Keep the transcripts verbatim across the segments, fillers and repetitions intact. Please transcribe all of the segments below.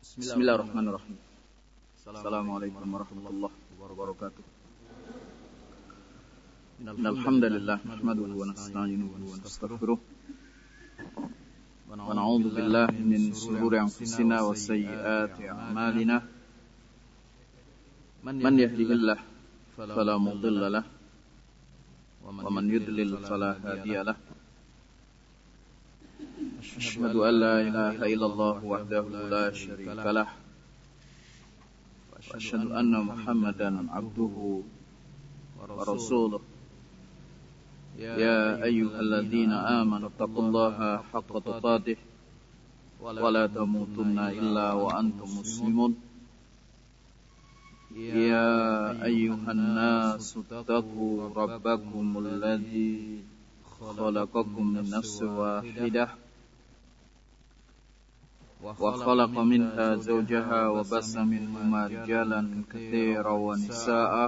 Bismillahirrahmanirrahim. Assalamualaikum warahmatullahi wabarakatuh. Innal hamdalillah nahmaduhu wa nasta'inuhu wa nastaghfiruh wa na'udzu billahi min shururi anfusina wa sayyiati a'malina. Man yahdihillahu fala mudilla lahu wa man yudlil fala hadiya lahu. Asyhadu an la ilaha illallah wahdahu la syarika lah wa asyhadu anna Muhammadan abduhu wa rasuluh. Ya ayyuhalladzina amanu taqullaha haqqa tuqatih wa la tamutunna illa wa antum muslimun. Ya ayyuhan nasu taqu rabbakumul ladzi khalaqakum min nafsin wahidah wa khalaqa minha zawjaha wa bassa minhuma rijalan katsiran wa nisaa'a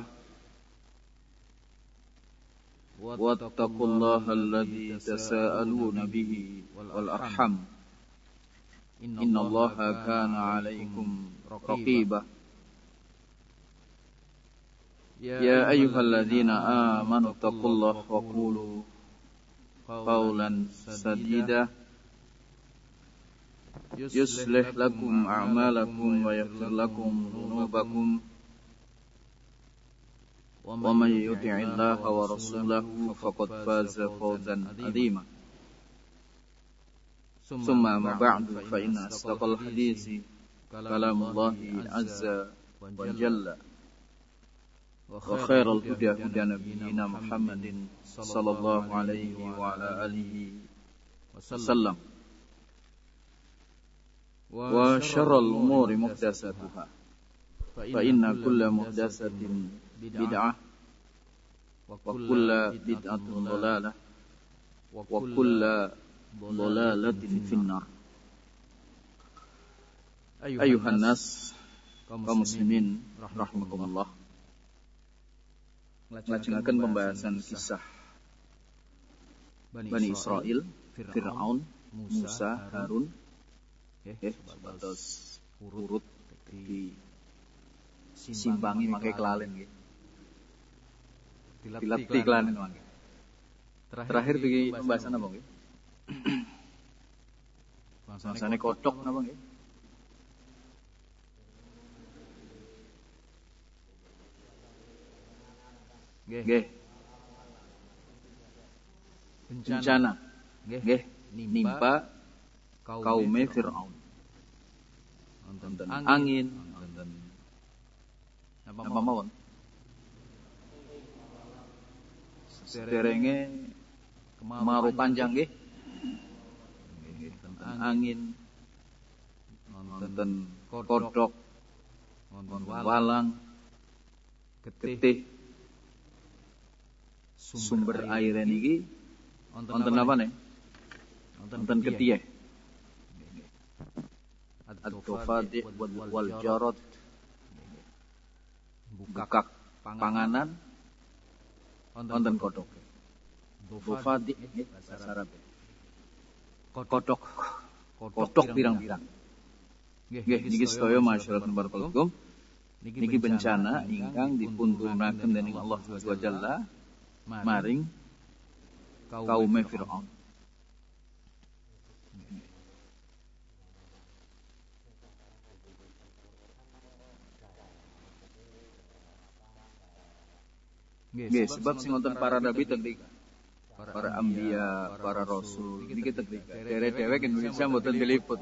wattaqullaha alladzi tasaaluna bihi wal arham innallaha kana 'alaikum raqiba. Ya ayyuhalladzina amanu taqullaha wa qulu qawlan sadida yuslih lakum a'malakum wa yaghfir lakum dhunubakum wa may yuti'illaha wa rasulahu faqad faza fawzan 'azima. Summa ma ba'du fa inna asdaqal hadisi kalamullahi azza wa jalla wa khairal huda huda nabiyyina Muhammadin sallallahu alaihi wa ala alihi wasallam wa syarral umuri muhdatsatuha fa inna kulla muhdatsatin bid'ah wa kulla bid'atin dhalalah wa kulla dhalalatin finnar. Ayuhan nas kaum muslimin rahimakumullah, ngelajengaken pembahasan kisah Bani Israil, Fir'aun, Musa, Harun. Eh, sebatas urut di simpangi makai kelalen nggih. Dilatih kelalen mangke. Terakhir bagi pembahasan apa nggih? Bangsane kodhok napa nggih? Nggih. Bencana. Nggih, nimpa kaum Fir'aun. Wonten angin, wonten apa mawon? Sederenge kemarau panjang nggih. Wonten angin, wonten kodhok, wonten walang, getih. Sumber air niki wonten apa nih? Wonten getih. Ad-dofadi wal jarad, bukak panganan, wonten kodhok. Dofadi bahasa Arab. Kodhok, kodhok pirang-pirang. Nggih, niki sedaya masyarakat barakallahu. Niki bencana ingkang dipunturunaken dening Allah Azza wa Jalla maring kaum Fir'aun. Nggih, sebab sing wonten para nabi teng para anbiya, para rasul niki teng dherek-dherek Indonesia mboten diliput.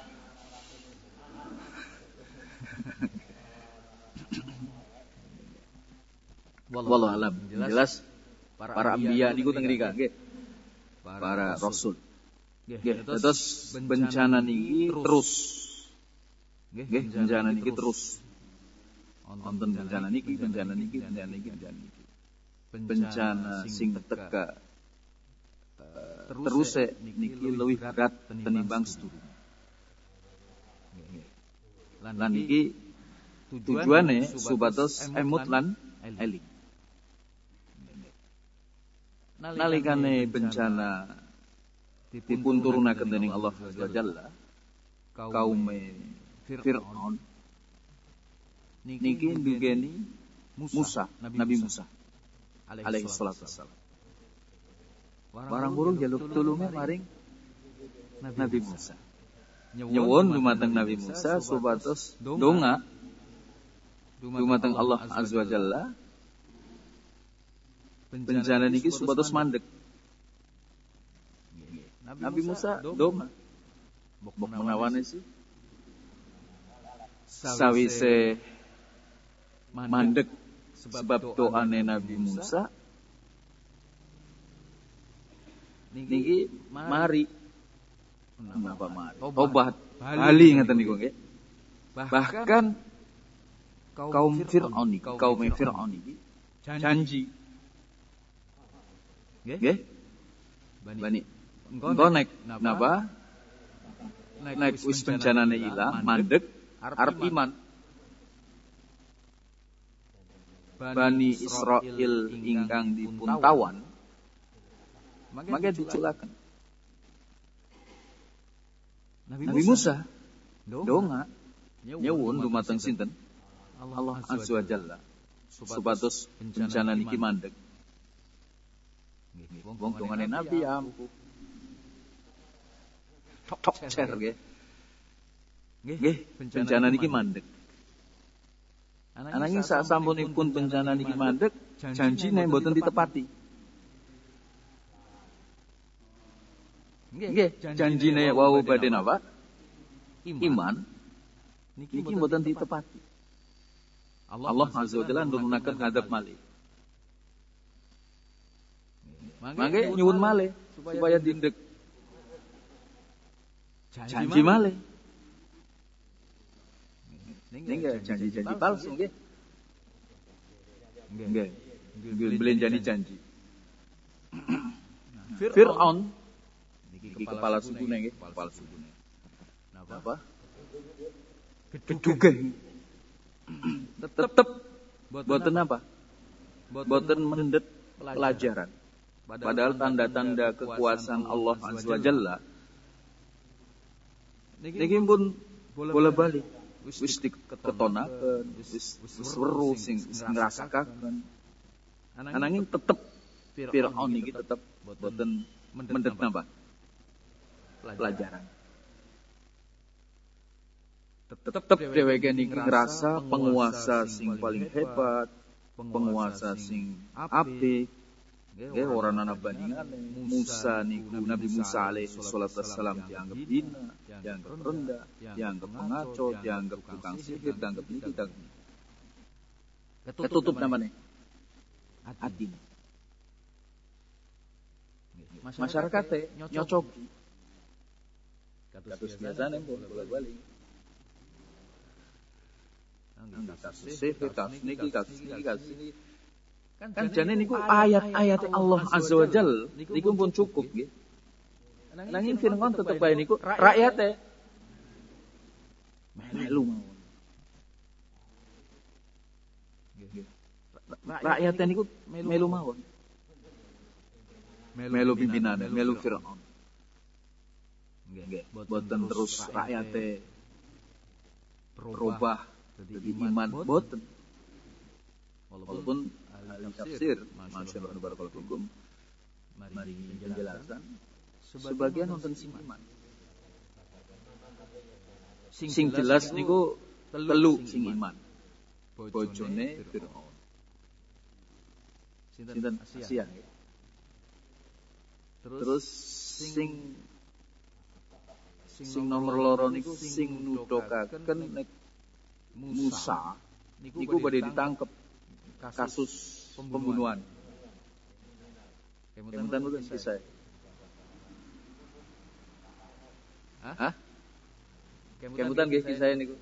Wallahu alam. Jelas para anbiya niku teng mriki nggih. Para rasul. Nggih, terus bencana niki terus. Nggih, bencana niki terus. Wonten bencana niki, bencana niki, bencana niki, bencana niki. Bencana sing teka uh, terus e niki luwih berat tenimbang sedurunge. Lan iki tujuane supados emut lan eling. Nalikane bencana dipun turunaken dening Allah Azza wa Jalla, kaum Fir'aun niki ndugeni Musa, Nabi Musa alaihi salatu wassalam. Barang burung jaluk tulunge maring Nabi Musa. Nyuwun dumateng Nabi Musa supados donga dumateng Allah azza wa jalla bencana niki supados mandeg. Nabi Musa donga bok menawane sih sawise mandeg sebab doane Nabi Musa niki mari napa mari tobat bali ngeten niku nggih. Bahkan kaum Fir'aun niki kaum Fir'aun niki janji nggih bani engko nek napa nek wis bencanane ilang mandeg arep iman. Bani Israel ingkang dipun tawan mangke diculaken. Nabi Musa donga nyuwun dumateng sinten Allah azza wa jalla supados bencana niki mandeg. Wong dongane Nabi ampuh tok cer nggih. Nggih bencana niki mandeg. Ananging sak sampunipun bencana niki mandeg, janjine mboten ditepati. Nggih, janjine wau badhe napa? Iman. Niki mboten ditepati. Allah azza wa jalla nurunaken ngadep malih. Mangke nyuwun malih supaya dindek janji malih. Nggih, janji-janji palsu nggih. Nggih. Beli janji-janji. Fir'aun niki kepala sukune nggih, kepala sukune. Napa? Gedugeh. Tetep boten apa? Boten mendet pelajaran. Padahal tanda-tanda kekuasaan Allah azza wa jalla niki pun bola-balik. Wis diketonaken, wis wis weruh sing ngrasakaken. Ananging tetep Fir'aun niki tetep boten mendet napa? Pelajaran. Tetep dheweke niki ngrasa penguasa sing paling hebat, penguasa sing apik. Nggih ora ana bandingane. Musa niku Nabi Musa alaihi salatu wassalam dianggap hina, dianggap rendah, dianggap pengaco, dianggap tukang sihir, dianggap niki dianggap. Ketutup namanya ati. Masyarakat teh nyocoki. Kados biasane bolak-balik. Kasus sihir, kasus niki, kasus niki, kasus niki. Kan jane niku ayat-ayat Allah azza wa jalla niku pun cukup nggih. Nanging Fir'aun tetep bae niku rakyate melu mawon. Rakyate niku melu mawon. Melu pimpinane, melu Fir'aun. Nggih, boten terus rakyate berubah dadi iman boten. Walaupun ahli tafsir, masyaallah barakallahu fikum, mari penjelasan sebagian wonten sing iman. Sing jelas niku telu sing iman. Bojone Fir'aun. Sinten Asia. Terus sing sing nomor loro niku sing nuduhaken nek Musa niku badhe ditangkep kasus pembunuhan. Kemudian mungkin kisah. Hah? Kemudian nggih kisah niku.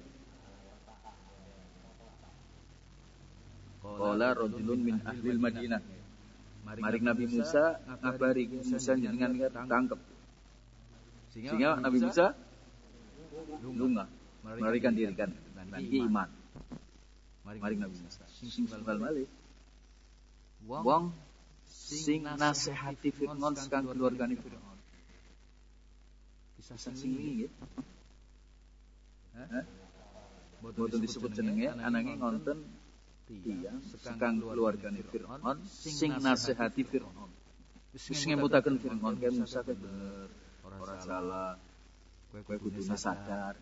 Qala rajulun min ahlil Madinah. Maring Nabi Musa ngabari Musa jenengan tangkep. Sehingga Nabi Musa lunga melarikan diri kan dan iman. Maring Nabi Musa sing sekal malih. Wong sing nasihati Fir'aun sekang keluargane Fir'aun. Kisah sing iki nggih. Hah? boten disebut jenenge ananging wonten tiyang sekang keluargane Firaun sing nasihati Firaun. Wis ngemutaken Firaun kaya Musa kaya bener, ora salah. Kowe kudune sadar.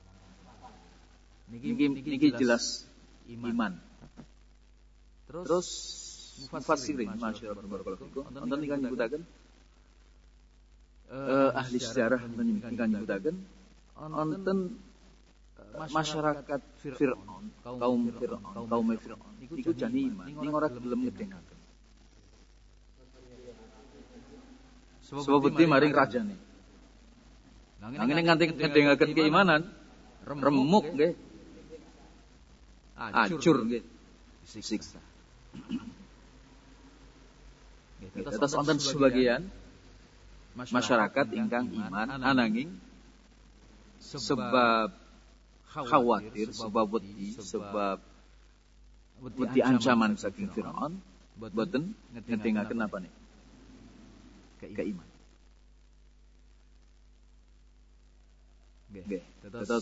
Niki niki jelas iman. Terus mufassirin masyaallah barakallahu fikum wonten ingkang nyebutaken eh ahli sejarah ingkang nyebutaken wonten masyarakat Firaun, kaum Firaun, kaum Firaun iku jane iman ning ora gelem ngedengaken. Sebab bukti maring rajane. Lah ngene nganti ngedengaken keimanan remuk nggih. Hancur nggih. Siksa. Terus wonten sebagian masyarakat ingkang iman ananging sebab khawatir, sebab wedi, sebab wedi ancaman saking Firaun boten ngedengaken apa nih? Keiman. Nggih. Terus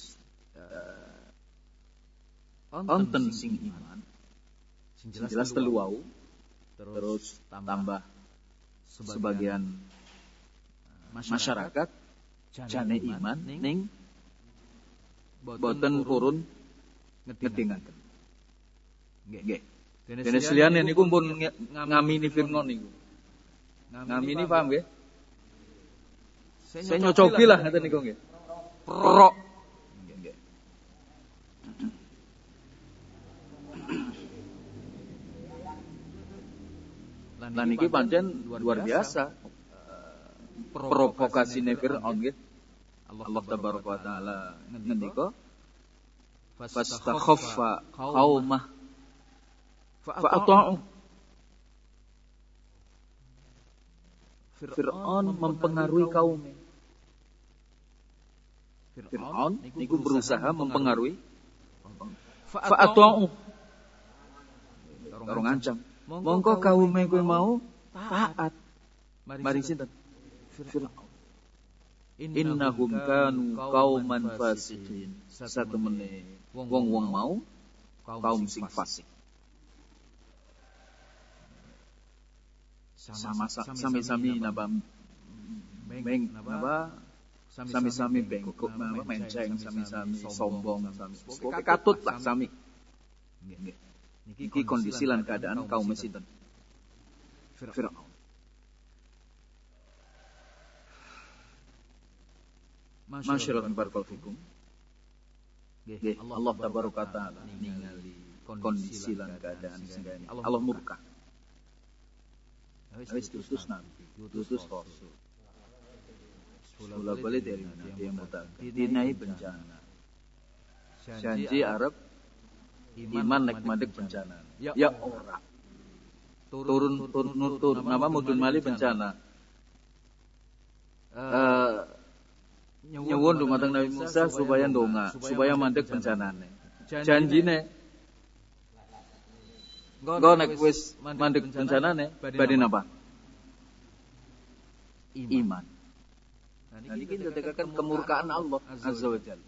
wonten sing iman sing jelas telu wau terus tambah sebagian masyarakat jane iman ning boten purun ngedengaken. Nggih. Dene liyane niku pun ngamini Firaun niku. Ngamini paham nggih? Saya nyocoki lah ngaten niku nggih. Prok. Nggih. Lan iki pancen luar biasa. Provokasine Firaun nggih. Allah tabaraka wa taala ngendika fastakhaffa qaumah fa ata'u. Firaun mempengaruhi kaumnya. Firaun niku berusaha mempengaruhi fa ata'u. Karo ngancam. Mongko kaume kowe mau taat. Mari sinten? Firaun. Innahum kanu qauman fasiqin. Satemene wong-wong mau kaum sing fasik. Sama sami-sami napa beng napa sami-sami bengkok napa menceng sami-sami sombong sami. Pokoke katut lah sami. Nggih. Niki kondisi lan keadaan kaum sinten? Firaun. Masyaallah barakallahu fikum. Nggih, Allah tabaraka taala ningali kondisi lan keadaan sing ngene. Allah murka. Wis diutus nabi, diutus rasul. Sula balik dari nabi yang mutak. Dinai bencana. Janji Arab iman nek madeg bencana. Ya ora. Turun turun turun nama mudun mali bencana. Eh nyuwun dumateng Nabi Musa supaya ndonga, supaya mandek bencanane. Janjine engko nek wis mandek bencanane badhe napa? Iman. Nah niki ndadekaken kemurkaan Allah Azza wa Jalla.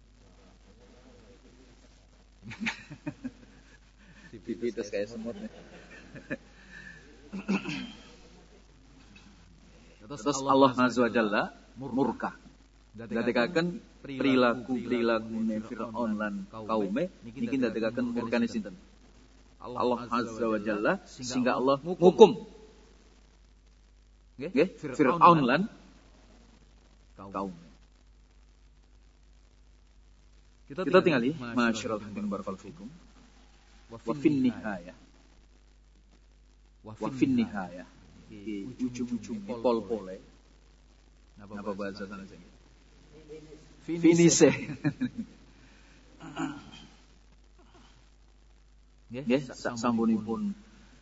Dipipites kayak semut nih. Terus Allah Azza wa Jalla murka. Ndadekaken perilaku-perilaku Firaun lan kaume niki ndadekaken murkane sinten? Allah Azza wa Jalla sehingga Allah hukum. Nggih, Firaun lan kaume. Kita tingali masyaallah barakallahu fikum. Wa fin nihayah. Wa fin nihayah. Di ujung-ujung pol-pole. Napa bahasa sana sing? Finise. Nggih, sampunipun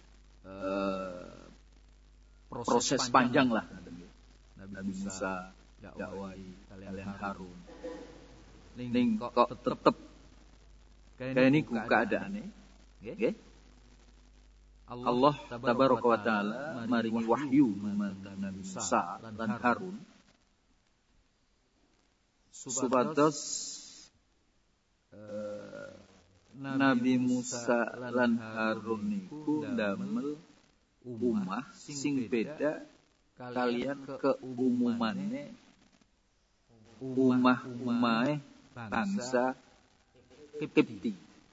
proses panjang lah Nabi Musa dakwahi kalian Harun. Ning kok tetep kaya niku keadaane, nggih. Allah tabaraka wa taala maringi wahyu marang Nabi Musa lan Harun supados Nabi Musa lan Harun niku damel umah sing beda kalian keumumane umah-umahe bangsa Kipti.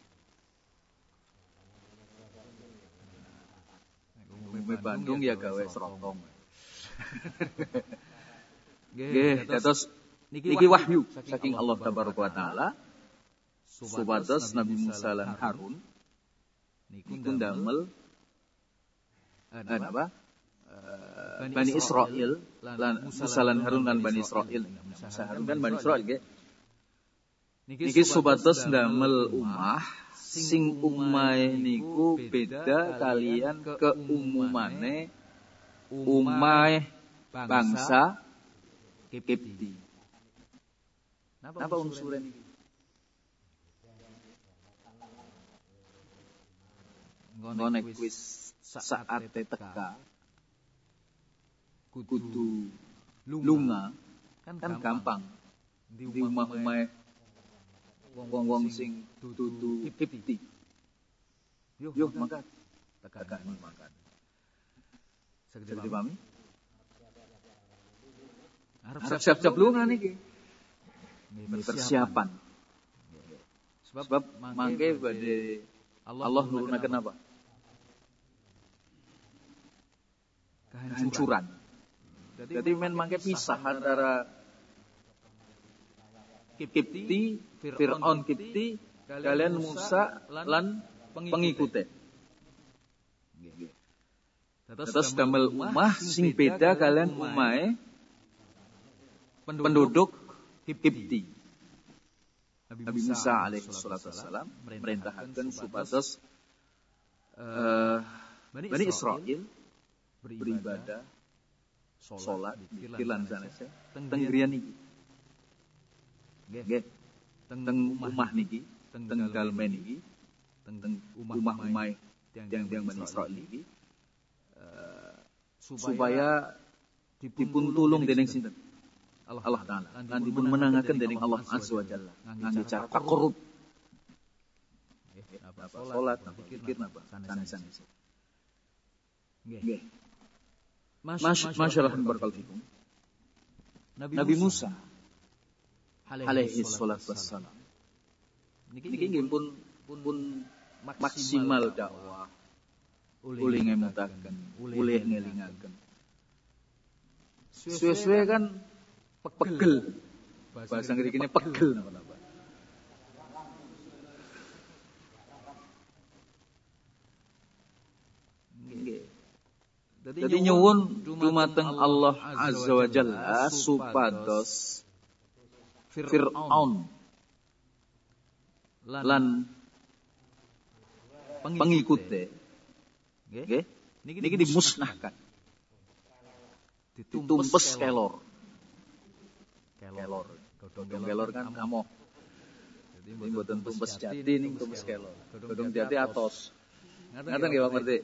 Umum Bandung ya gawe serotong. Nggih, terus niki wahyu saking Allah Tabaraka wa taala supados Nabi Musa lan Harun niku ndamel apa? Bani Israil lan Musa lan Harun lan Bani Israil. Musa Harun kan Bani Israil nggih. Niki supados ndamel umah sing umahe niku beda kalian keumumane umahe bangsa Kipti. Napa unsurnya niki? Ngone wis saate teka kudu lunga kan gampang di umah-umah wong-wong sing dudu Kipti. Yo mangkat teka ini mangkat. Saged dipahami? Arep siap-siap lunga niki. Persiapan. Sebab mangke badhe Allah nurunaken apa? Kehancuran. Jadi men mangke pisah antara Kipti, Fir'aun Kipti, kalian Musa lan pengikutnya. Terus damel umah sing beda kalian umahe penduduk Kipti. Nabi Musa alaihi salatu wassalam merintahkan supados uh, Bani Israil beribadah, sholat, dikilan sanese teng griyan iki. Nggih. Teng umah niki, teng dalem niki, teng umah-umah tiang-tiang Bani Israil niki supaya dipun tulung dening sinten? Allah Ta'ala. Lan dipun menangaken dening Allah Azza wa Jalla ngangge cara takarrub. Napa salat, napa zikir, napa sanes-sanes. Nggih. Masyaallah barakallahu fikum. Nabi Musa alaihi salatu wassalam niki nggih pun pun maksimal dakwah ulih ngemutaken ulih ngelingaken suwe-suwe kan pegel bahasa ngrikine pegel napa-napa nggih dadi nyuwun dumateng Allah Azza wa Jalla supados Fir'aun lan pengikutnya nggih niki dimusnahkan ditumpes kelor kelor godhong kelor kan amoh dadi mboten tumpes jati ning tumpes kelor godhong jati atos ngaten nggih Pak ngerti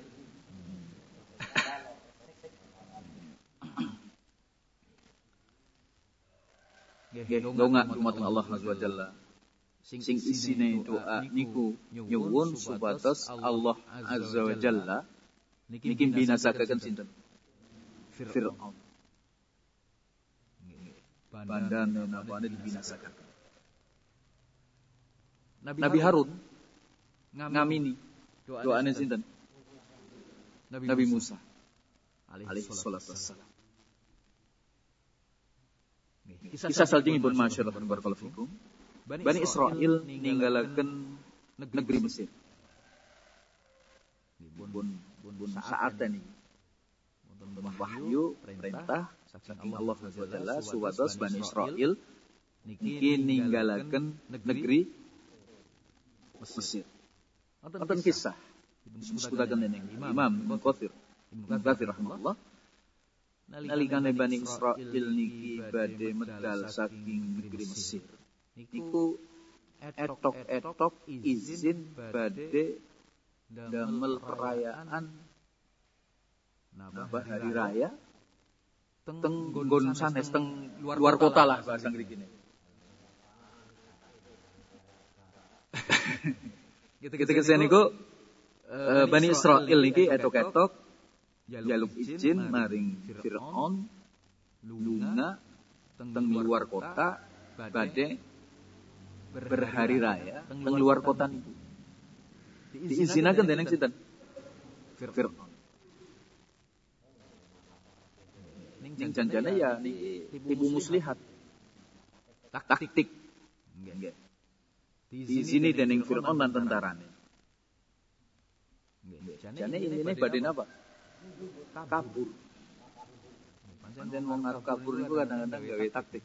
nggih donga dumateng Allah Azza wa Jalla sing isine doa niku nyuwun supados Allah Azza wa Jalla niki binasakaken sinten Fir'aun bandane napane dibinasakaken Nabi Harun ngamini doane sinten Nabi Musa alaihi salatu wassalam. Kisah saljengipun masyaallah barakallahu fikum. Bani Israil ninggalaken negeri Mesir. Bun bun saat niki. Wonten wahyu perintah saking Allah Azza wa Jalla supados Bani Israil niki ninggalaken negeri Mesir. Wonten kisah disebutaken dening Imam Ibnu Katsir. Ibnu Katsir rahimahullah nalikane Bani Israil niki badhe medal saking negeri Mesir niku etok-etok izin badhe damel perayaan napa hari raya teng nggon sanes teng luar kota lah bahasa ngrikine Ketika saya niku uh, Bani Israil niki etok-etok jaluk izin maring Fir'aun lunga teng luar kota badhe berhari raya teng luar kota niku. Diizinaken dening sinten? Fir'aun. Ning janjane ya niki ibu muslihat. Taktik. Nggih. Diizini dening Fir'aun lan tentarane. Nggih. Jane intine badhe napa? Kabur. Pancen wong arep kabur niku kadang-kadang gawe taktik.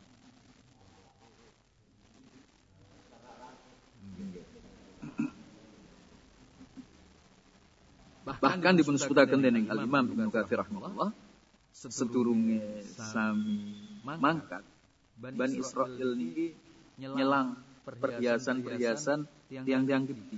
Bahkan dipun sebutaken dening Al-Imam Ibnu Katsir rahimahullah sedurunge sami mangkat Bani Israil niki nyelang perhiasan-perhiasan tiang-tiang gede.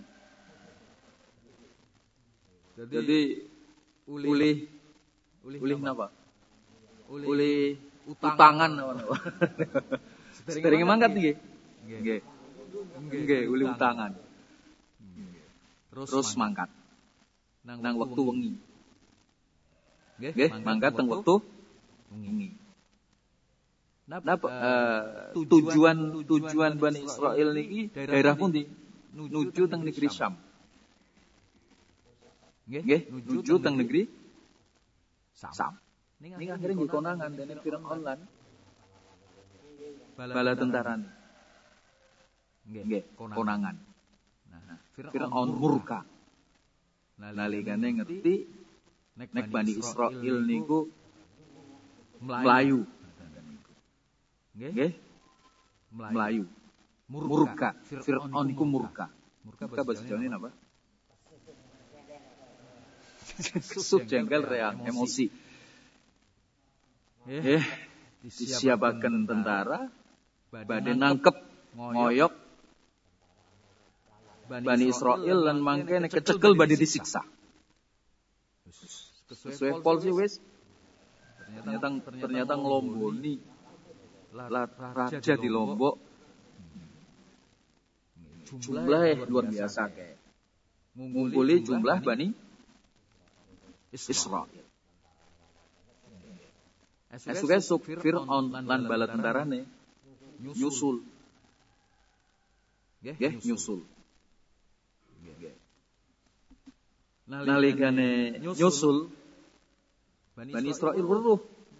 Jadi ulih ulih napa? Ulih utangan napa? Sederenge mangkat nggih. Nggih. Nggih, ulih utangan. Terus mangkat. Nang wektu wengi. Nggih, mangkat teng wektu wengi. Napa uh, tujuan tujuan Bani Israil niki daerah pundi? Nuju teng negeri Syam. Nggih, nuju teng negeri Syam. Ning akhire nggih konangan dening Fir'aun lan bala tentarane. Nggih, konangan. Nah, Fir'aun murka. Nalikane ngerti nek Bani Israil niku melayu. Nggih. Melayu. Murka. Fir'aun niku murka. Murka bahasa Jawane napa? Kesuk jengkel reang emosi. Eh, disiapaken tentara badhe nangkep ngoyok Bani Israil lan mangke nek kecekel badhe disiksa. Sesuai polisi wis ternyata ternyata nglomboni raja di Lombok. Jumlah luar biasa kayak ngumpuli jumlah Bani Israil. Esuk-esuk Fir'aun lan bala tentarane nyusul. Nggih, nyusul. Nalikane nyusul Bani Israil weruh.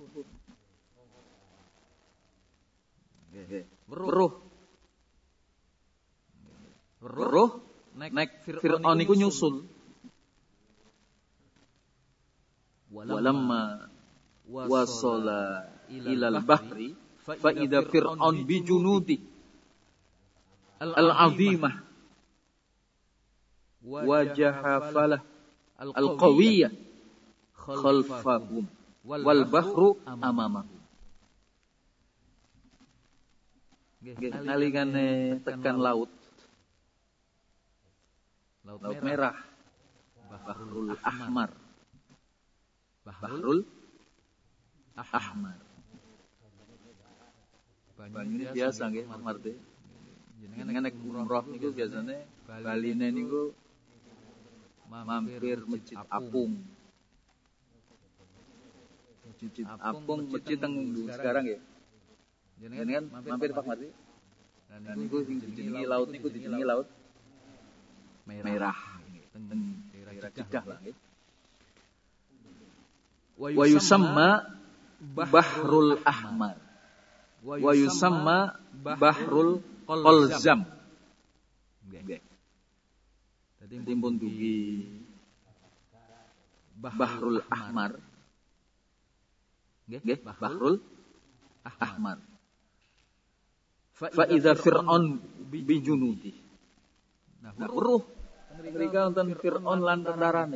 Weruh. Weruh nek Fir'aun niku nyusul. Walamma wasala ilal bahri fa idza Fir'aun bi junudi al-'azimah wajaha falah al-qawiyah khalfahum wal bahru amamahum. Nalikane tekan laut laut merah Bahrul Ahmar Bahrul Ahmar banyu biasa nggih Ahmar teh jenengan nek umroh niku biasane baline niku mampir Masjid Apung. Masjid Apung masjid teng sekarang ya. Jenengan mampir Pak Marti. Dan niku sing dijenengi laut niku dijenengi laut merah teng daerah Jeddah lah nggih. Wa yusamma Bahrul Ahmar. Wa yusamma Bahrul Qalzam. Nggih. Dadi pun dugi Bahrul Ahmar. Nggih, Bahrul Ahmar. Fa idza Fir'aun bi junudi. Nah, weruh mereka wonten Fir'aun lan tentarane.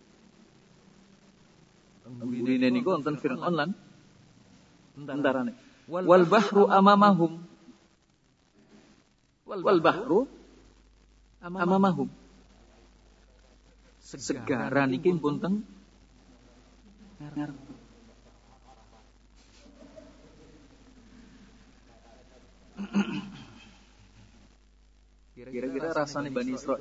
Gurine niku wonten Fir'aun lan tentarane. Wal bahru amamahum. Wal bahru amamahum. Segara niki pun teng ngarep. Kira-kira rasanya Bani Israil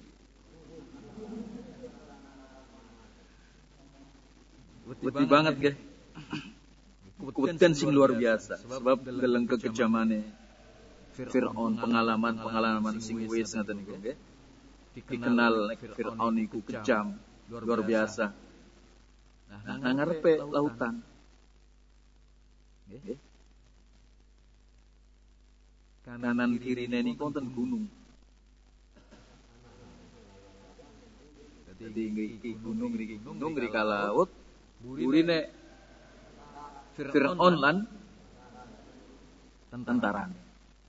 wedi banget ge. Kebetian sing luar biasa sebab dalam kekejamane Fir'aun, pengalaman-pengalaman sing wis ngaten niku nggih. Dikenal nek Fir'aun iku kejam, luar biasa. Nah, nang ngarepe lautan. Nggih. Kanan kirine niku wonten gunung. Jadi ngriki gunung ngriki gunung ngrika laut. Burine Fir'aun lan tentarane.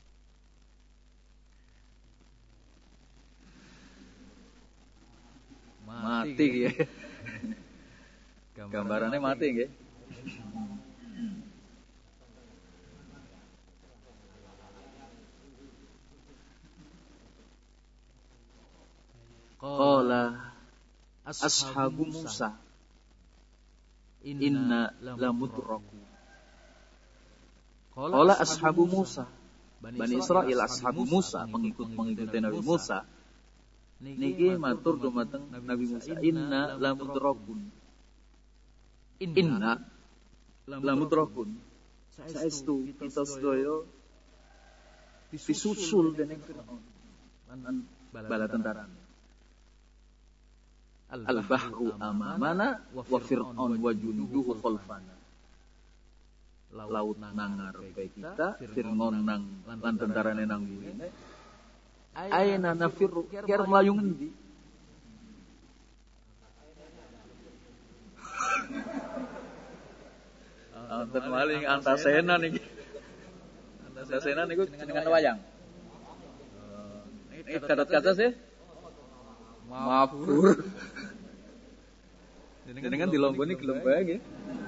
Mati ya. Gambarannya mati nggih. Qala ashabu Musa inna lamudraku. Qala ashabu Musa, Bani Israil ashabu Musa, pengikut-pengikut Nabi Musa niki matur dumateng Nabi Musa, inna lamudrakun. Inna lamudrakun. Saestu kita sedaya disusul dening Firaun lan bala tentara. Al-bahru amamana wa Fir'aun wa junduhu khalfana. Laut nang ngarepe kita, Fir'aun nang lan tentarane nang burine. Aina nafirru, kira melayu ngendi? Anten maling Antasena niki. Antasena niku jenengan wayang. Ini Gatot Kaca sih. Mabur. Jenengan dilonggoni gelem bae nggih.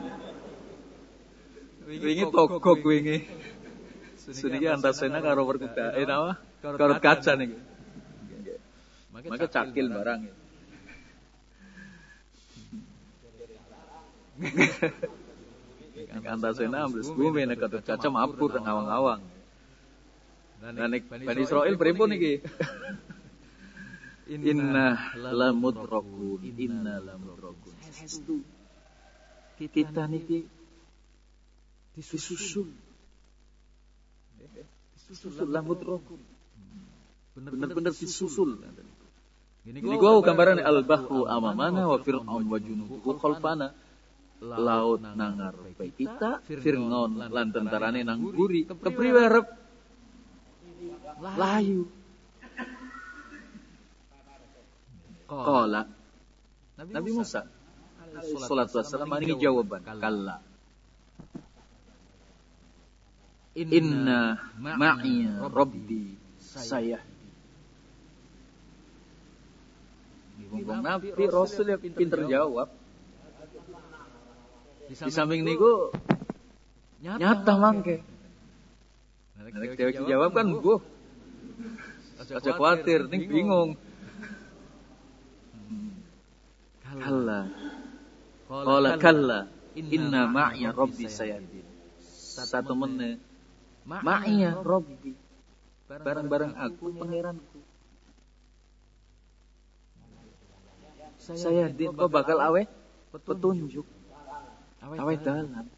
Wingi togok wingi. Sediki Antasena karo Werkuda. Eh napa? Gatot Kaca niki. Maka cakil barang. Antasena ambles bumi nek Gatot Kaca mabur nang awang-awang. Nah nek Bani Israil pripun niki? Inna lamudrakun, inna lamudrakun. Kita niki disusul. Disusul lamudrakun. Bener-bener disusul. Ini gua gambaran al-bahru amamana wa Fir'aun wa junuduhu khalfana. Laut nang ngarepe kita, Fir'aun lan tentarane nang guri. Kepriwe arep layu. Qala Nabi Musa sallallahu alaihi wasallam ini jawaban kalla inna ma'i rabbi saya ngomong Nabi Rasul ya pinter jawab di samping niku nyata mangke nek dhewe jawab kan mbuh aja kuwatir ning bingung. Kalla Qala kalla inna ma'iya rabbi sayahdin. Satu menit ma'iya rabbi, bareng-bareng aku pangeranku sayahdin. Kok bakal awe petunjuk, awe dalan.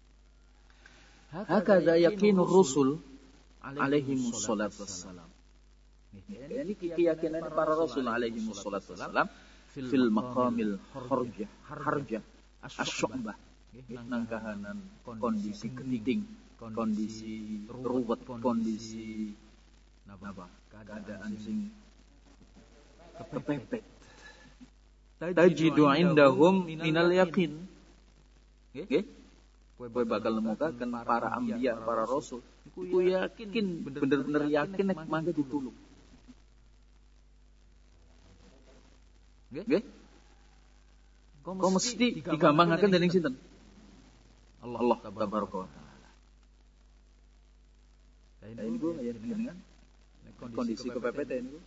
Hakadha yakinu rusul alaihimus salatu wassalam. Ini keyakinan para rasul alaihimus salatu wassalam fil maqamil harjah harjah asy'bah, nang kahanan kondisi genting, kondisi ruwet, kondisi napa keadaan sing kepepet. Tajidu indahum minal yaqin, nggih kowe bakal nemukaken para anbiya, para rasul iku yakin, bener-bener yakin nek mangke ditulung. Nggih. Kok mesti digampangaken dening sinten? Allah tabaraka wa taala. Ini niku ya dengan kondisi kepepet niku.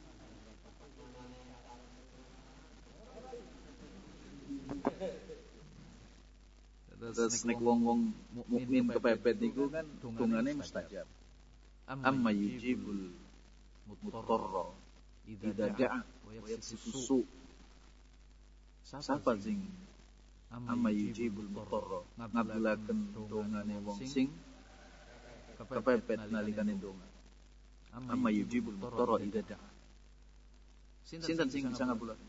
Terus nek wong-wong mukmin kepepet niku kan dungane mustajab. Amma yujibul mudtarra idza da'a wa yaksifu su. Sapa sing amma yujibul mudtarra ngabulaken dongane wong sing kepepet nalikane donga. Amma yujibul mudtarra idza da'a. Sinten sing bisa ngabulaken?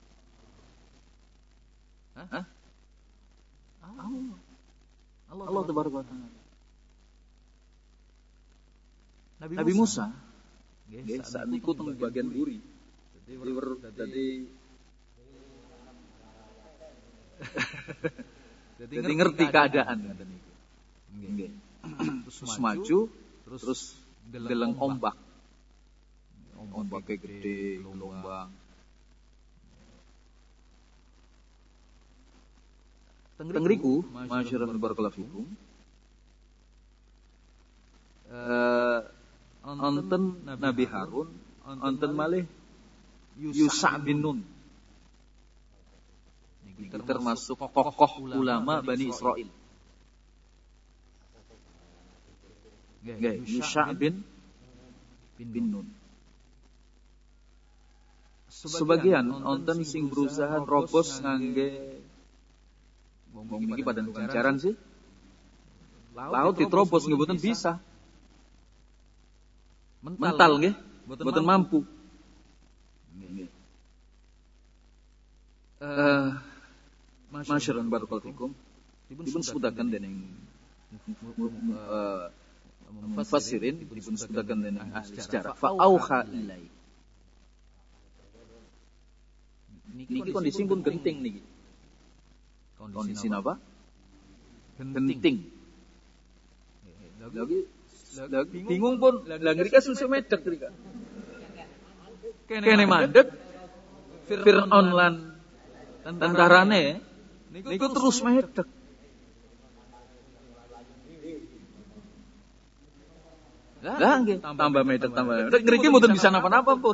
Hah? Allah. Allah tabaraka wa taala. Nabi Musa nggih saat niku teng bagian buri. Dadi dadi Jadi ngerti keadaan ngoten niku. Nggih. Terus maju terus deleng ombak. Ombake gede, gelombang. Tengriku, masyarakat barakallahu fikum. Eh onten Nabi Harun, onten malih Yusha bin Nun. Niki termasuk tokoh ulama Bani Israil. Nggih, Yusha bin bin Nun. Sebagian onten sing berusaha robos ngangge wong iki pada pancaran sih. Laut diterobos nggih mboten bisa. Mental nggih, mboten mampu. Nggih. Eh, masyarakat barakallahu fikum. Dipun sebutaken dening eh mufassirin, dipun sebutaken dening ahli sejarah. Fa auha ilai. Niki kondisi pun genting niki. Kondisi apa? Genting. Lagi bingung pun, lah ngrika susu medek ngrika. Kene mandek Fir'aun lan tentarane niku terus medek. Lah nggih, tambah medek tambah medek. Ngriki mboten bisa napa-napa pun.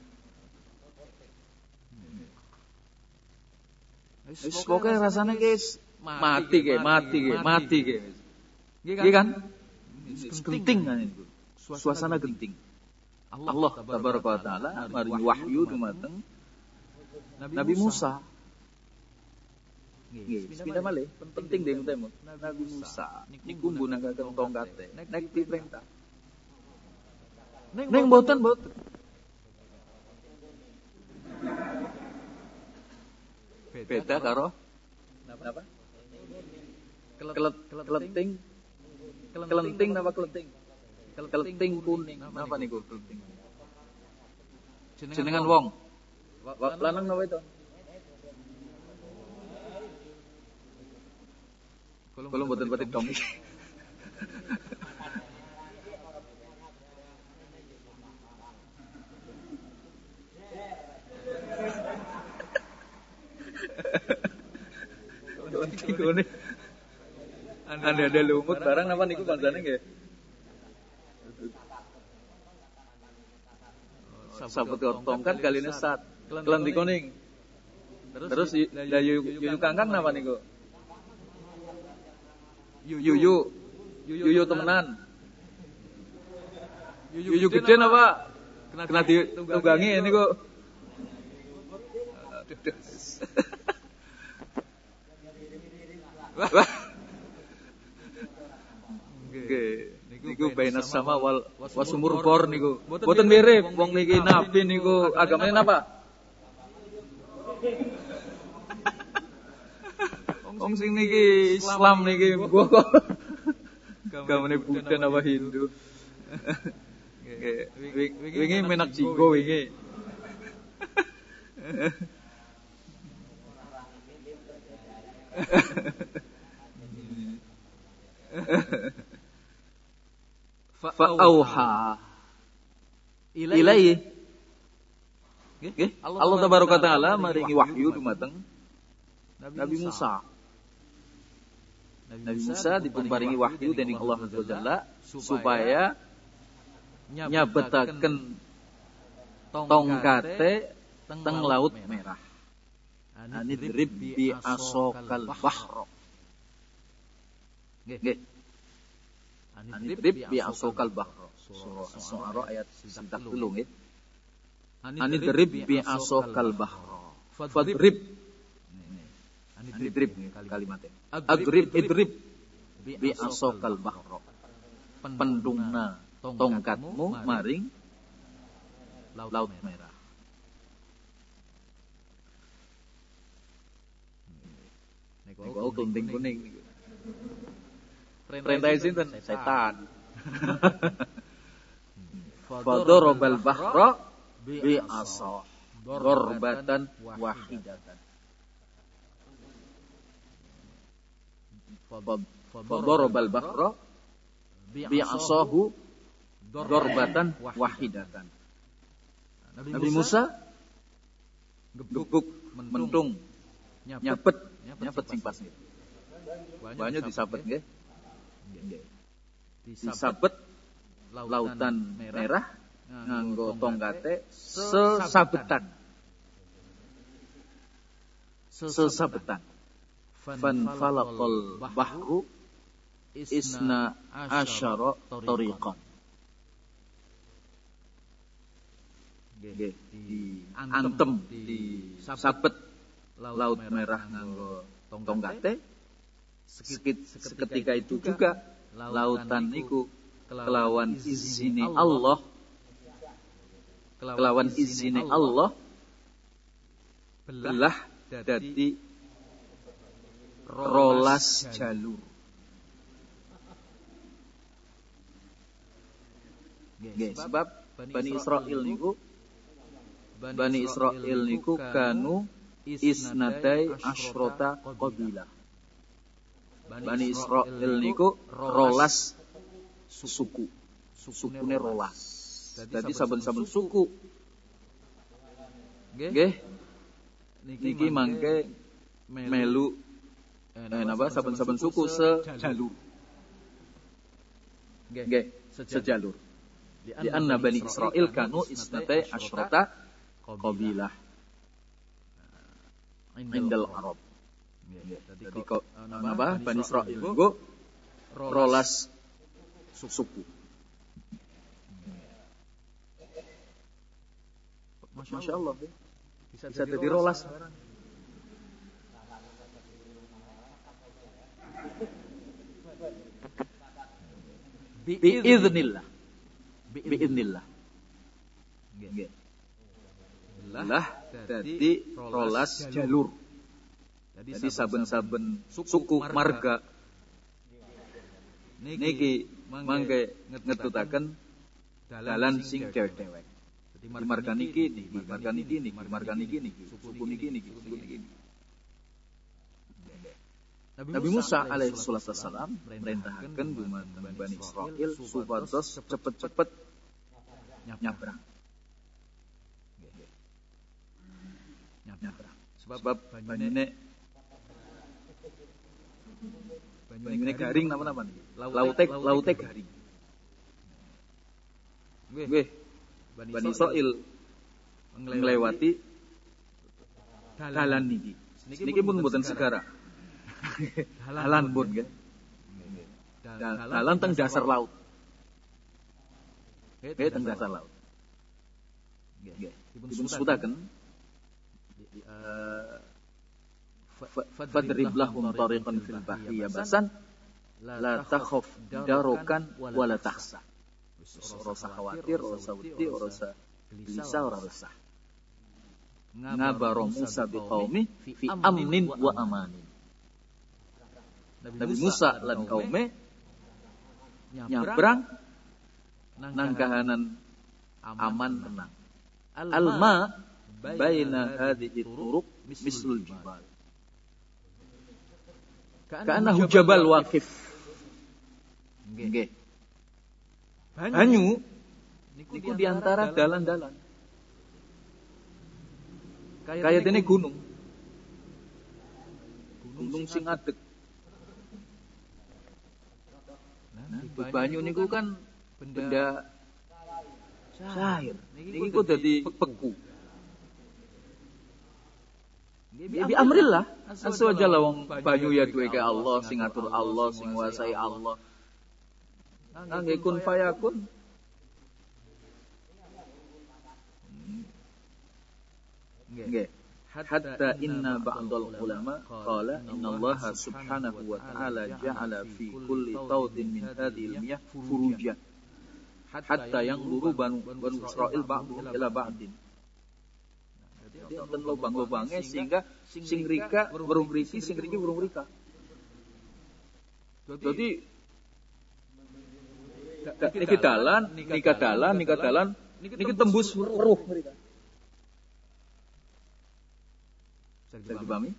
Wis pokoke rasane guys mati ge, mati ge, mati ge. Nggih kan? Genting kan itu. Suasana genting. Allah tabaraka wa taala maringi wahyu dumateng Nabi Musa. Nggih, pindah malih, penting deh temu. Nabi Musa niku nggunakaken tongkate nek diperintah. Ning mboten mboten. Beda karo apa? Kelet keleting kelenting napa keleting? Keleting kuning. Napa niku keleting? Jenengan wong. Lanang napa itu? Kalau mboten batik dong. Niku ne. Anda ada lumut barang apa niku kancane nggih? Sabut tongkat kali nesat. Kelanti kuning. Terus yuyu yuyu kangkang napa niku? Yuyu. Yuyu temenan. Yuyu gede napa? Kena ditunggangi niku. Wah. Nggih, niku bainas sama wal wasumur bor niku. Mboten mirip wong niki nabi niku agamane napa? Wong sing niki Islam niki kok agamane Buddha napa Hindu. Nggih, wingi menak jinggo wingi. Fa'auha ilaihi. Nggih, Allah tabaraka taala maringi wahyu dumateng Nabi Musa. Nabi Musa diparingi wahyu dening Allah Azza wa Jalla supaya nyabetaken tongkate teng laut merah. Anidrib bi asokal bahro. Nggih. Anidrib bi asokal bahro. Surah Asy-Syu'ara ayat sekitar telu nggih. Anidrib bi asokal bahro. Fadrib. Anidrib kalimatnya. Adrib idrib bi asokal bahro. Pendungna tongkatmu maring laut merah. Niku kunting kuning. Perintah sinten? Setan. Fadarabal bahra bi asa darbatan wahidatan. Fadarabal bahra bi asahu darbatan wahidatan. Nabi Musa gebuk mentung nyapet nyapet simpas nggih. Banyak disabet nggih. Disabet lautan merah nganggo tongkate sesabetan. Sesabetan. Fan falaqal bahru isna asyara tariqan. Nggih, diantem, disabet laut merah nganggo tongkate. Seketika itu juga lautan niku kelawan izine Allah kelawan izine Allah belah dadi rolas jalur. Nggih, sebab Bani Israil niku Bani Israil niku kanu isnatai asyrota qabilah. Bani Israil niku rolas suku. Sukune rolas. Jadi saben-saben suku. Nggih. Niki mangke melu eh napa saben-saben suku sejalur. Nggih, sejalur. Di anna Bani Israil kanu isnatai asyrota qabilah indal Arab. Jadi kok apa Bani Israil itu rolas suku. Masya Allah, bisa jadi rolas. Biiznillah, biiznillah. Lah jadi rolas jalur. Jadi saben-saben suku marga niki mangke ngetutaken dalan sing dewek-dewek. Jadi marga niki niki, marga niki niki, marga niki niki, suku niki niki, suku niki. Nabi Musa alaihi salatu wassalam merintahkan dumateng Bani Israil supados cepet-cepet nyabrang. Nyabrang. Sebab banyune banyune garing napa-napa niki. Laute laute garing. Nggih. Bani Israil nglewati dalan niki. Niki pun mboten segara. Dalan pun nggih. Dalan teng dasar laut. Nggih, teng dasar laut. Nggih. Dipun sebutaken fadrib lahum tariqan fil bahri yabasan la takhaf darukan wala takhsa. Ora usah khawatir, ora usah wedi, ora usah gelisah, ora usah. Ngabaro Musa biqaumi fi amnin wa amanin. Nabi Musa lan kaume nyabrang nang kahanan aman tenang. Alma baina hadhihi turuq mislul jibal. Kana hujabal waqif. Nggih. Banyu niku di antara dalan-dalan. Kayak dene gunung. Gunung sing adeg. Nah, banyu niku kan benda cair. Niku dadi beku. Bi amrillah, azza wa jalla wong banyu ya duwe ke Allah, sing ngatur Allah, sing nguasai Allah. Nangge kun fayakun. Nggih. Hatta inna ba'dal ulama qala innallaha subhanahu wa ta'ala ja'ala fi kulli tawdin min hadhil miyah furujan. Hatta yang luru banu banu Israil ba'du ila ba'din. Jadi wonten lubang-lubange sehingga sing rika burung riki sing riki burung rika. Jadi niki dalan, nika dalan, nika dalan, niki tembus weruh mereka. Bisa dipahami?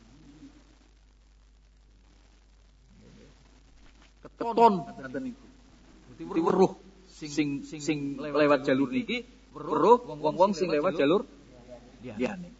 Keton ngoten niku. Dadi weruh sing sing lewat jalur niki, weruh wong-wong sing lewat jalur liyane.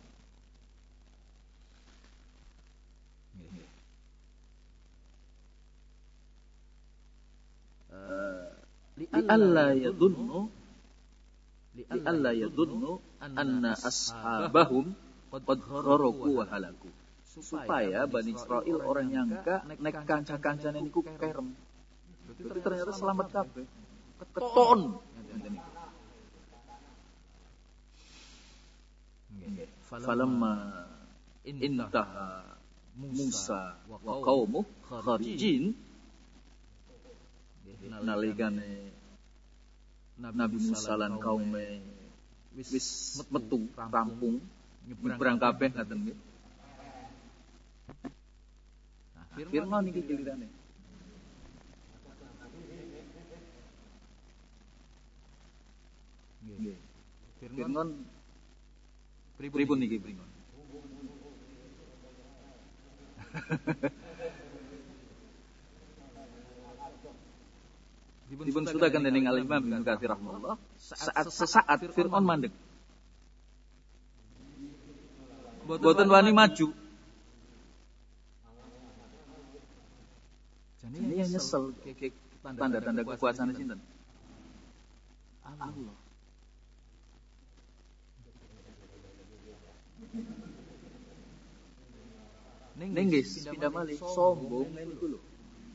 Li alla yadunnu li alla yadunnu anna ashabahum qad kharaku wa halaku. Supaya Bani Israil orang nyangka nek kanca-kancane niku kerem. Jadi ternyata selamat kabeh. Keton. Falamma intaha Musa wa qaumuh kharijin, nalikane Nabi Musa lan kaume wis metu rampung nyebrang kabeh ngaten nggih. Nah, Firman iki gilirane. Nggih. Firman pripun niki pripun? Dipun sutaken dening Al-Imam Ibnu Katsir rahimahullah, saat sesaat Fir'aun mandeg. Boten wani maju. Jane yang nyesel tanda-tanda kekuasaan sinten? Allah. Ning guys, pindah malih sombong niku lho.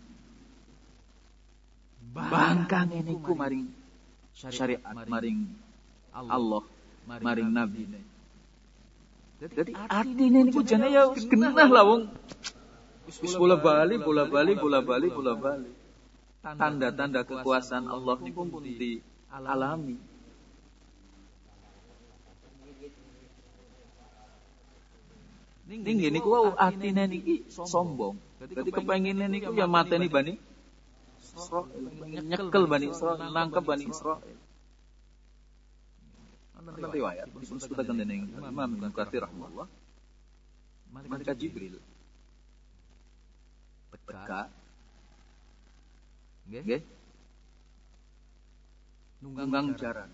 Bangkang niku maring syariat, maring Allah, maring Nabi. Jadi atine niku jane ya wis genah lah wong. Wis bola bali, bola bali, bola bali, bola bali. Tanda-tanda kekuasaan Allah niku pun dialami. Ning niku wau atine niki sombong. Dadi kepengine niku ya mateni Bani Israil, nyekel Bani Israil, nangkep Bani Israil. Ana riwayat dipun sebutaken dening Imam Ibnu Katsir rahimahullah. Malaikat Jibril teka nggih nunggang jaran.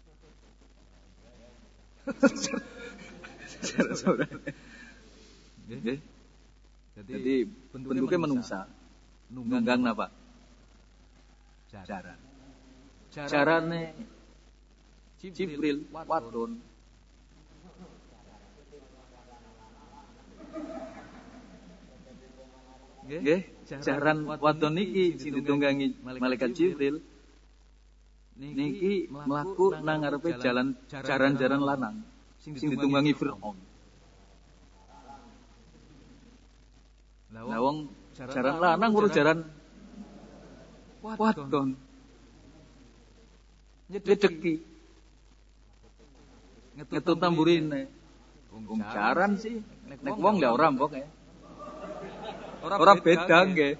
Nggih. Jadi bentuknya menungsa. Nunggang napa? Jaran. Jarane Jibril wadon. Nggih, jaran wadon niki sing ditunggangi malaikat Jibril niki mlaku nang ngarepe jalan jaran-jaran lanang sing ditunggangi Fir'aun. Lah wong jaran lanang weruh jaran wadon. Nyedeki. Ngetut tamburine. Wong jaran sih nek wong ya ora mbok ya. Ora beda nggih.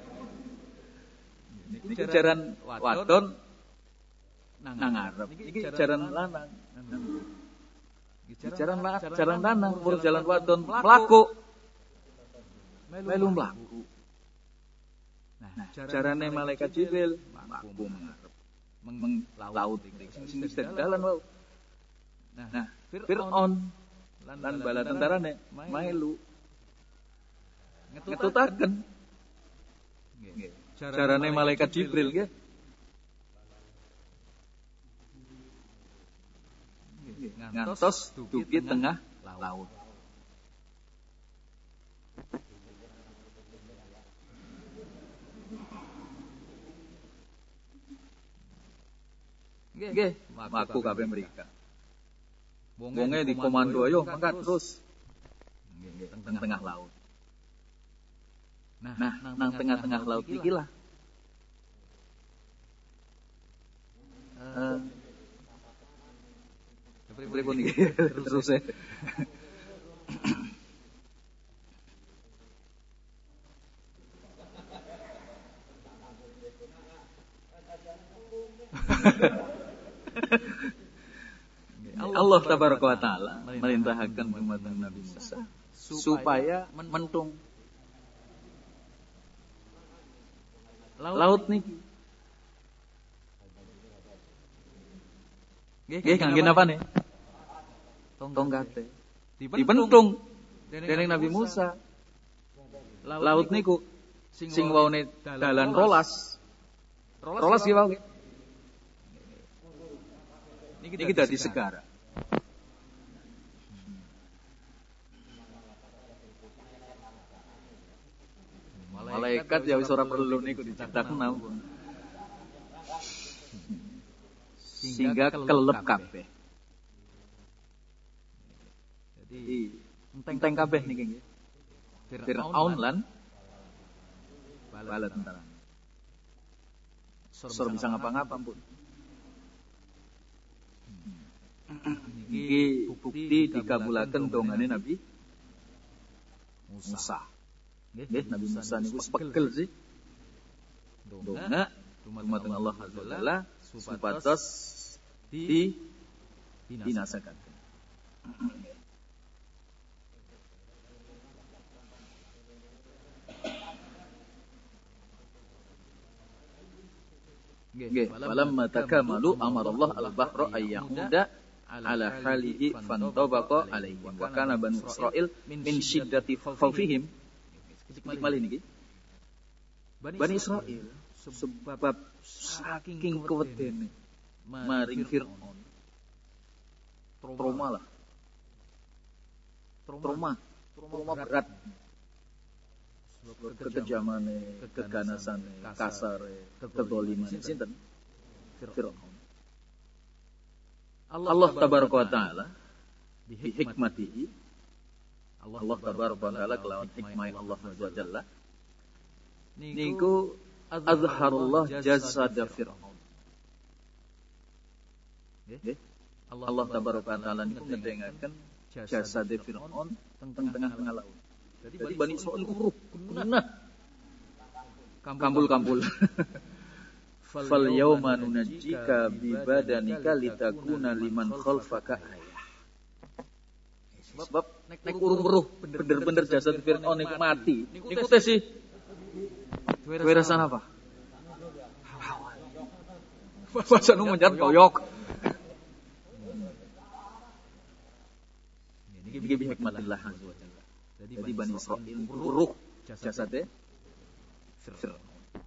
Iki jaran wadon nang ngarep. Iki jaran lanang. Iki jaran jaran lanang weruh jalan wadon mlaku. Melu mlaku. Nah, jarane malaikat Jibril mlaku mengarep. Menglaut sing wis dalan wae. Nah, Fir'aun lan bala tentarane melu ngetutaken. Nggih. Jarane malaikat Jibril nggih. Ngantos dugi tengah laut. Nggih, maku kabeh mrika. Wonge di komando ayo mangkat terus. Nggih, tengah-tengah laut. Nah, nang tengah-tengah laut iki lah. Eh Pripun iki? Terus e. Allah tabaraka wa taala merintahkan umat Nabi Musa supaya mentung laut niki. Nggih, kangge napa nih? Tonggate. Dipentung dening Nabi Musa. Laut niku sing waune dalan rolas. Rolas nggih wae. Niki dadi segara. Malaikat ya wis ora perlu niku diciptaken ampun. Sehingga kelelep kabeh. Jadi enteng kabeh niki nggih. Firaun lan bala tentara. Sor bisa ngapa-ngapa pun. Niki bukti dikabulaken dongane Nabi Musa. Nggih, Nabi Musa niku pegel sih. Donga dumateng Allah Azza wa Jalla supados di binasakan. Nggih, falamma takamalu amara Allah al-bahra ayyahuda ala halihi fantabaqa alaihi wa kana banu Israil min syiddati khawfihim. Malih niki. Bani Israil sebab saking kuwedene maring Firaun. Trauma lah. Trauma, trauma berat. Kekejamane, keganasane, kasare, kedzalimane sinten? Firaun. Allah tabaraka wa taala bi hikmatihi, Allah tabaraka wa taala kelawan hikmah Allah azza wa jalla niku azharullah jasad Firaun. Nggih. Allah tabaraka wa taala niku ngedengaken jasad Firaun teng tengah-tengah laut. Jadi Bani Israil kuruh, punah. Kampul-kampul. Fal yauma nunajjika bi badanika litakuna liman khalfaka ayah. Sebab nek kuruh-kuruh bener-bener jasad Firaun niku mati. Niku teh sih. Duwe rasa apa? Bahasa nu menjat koyok. Niki bi hikmatillah azza wa jalla. Jadi Bani Israil kuruh jasadnya Firaun.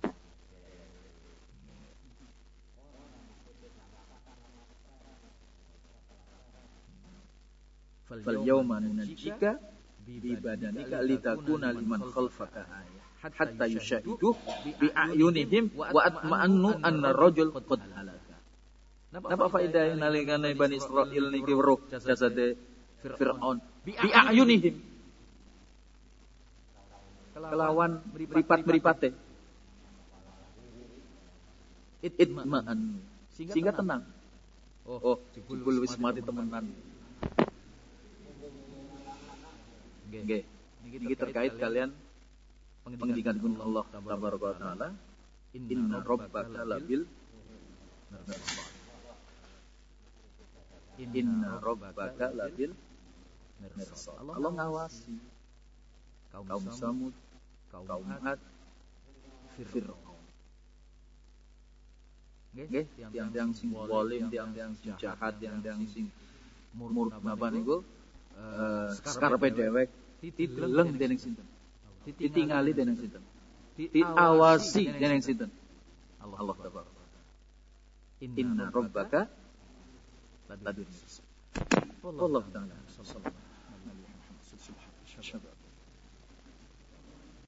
Fal yawma nunajjika bi badanika litakuna liman khalfaka ayah hatta yushahidu bi a'yunihim wa atma'annu anna rajul qad halaka. Napa faedah nalikane Bani Israil niki weruh jasade Firaun bi a'yunihim kelawan meripat-meripate itma'an sehingga tenang. Oh, jebul wis mati temenan. Nggih. Niki terkait kalian pengendikan Allah tabaraka wa taala, inna rabbaka labil inna rabbaka labil mirsad. Allah ngawasi kaum Samud, kaum Ad, Firaun. Nggih, tiang-tiang sing zalim, tiang-tiang sing jahat, tiang-tiang sing murka napa niku eh sakarepe dhewek dideleng dening sinten? Ditingali dening sinten? Diawasi dening sinten? Allah tabaraka. Inna rabbaka labil mirsad. Wallahu ta'ala.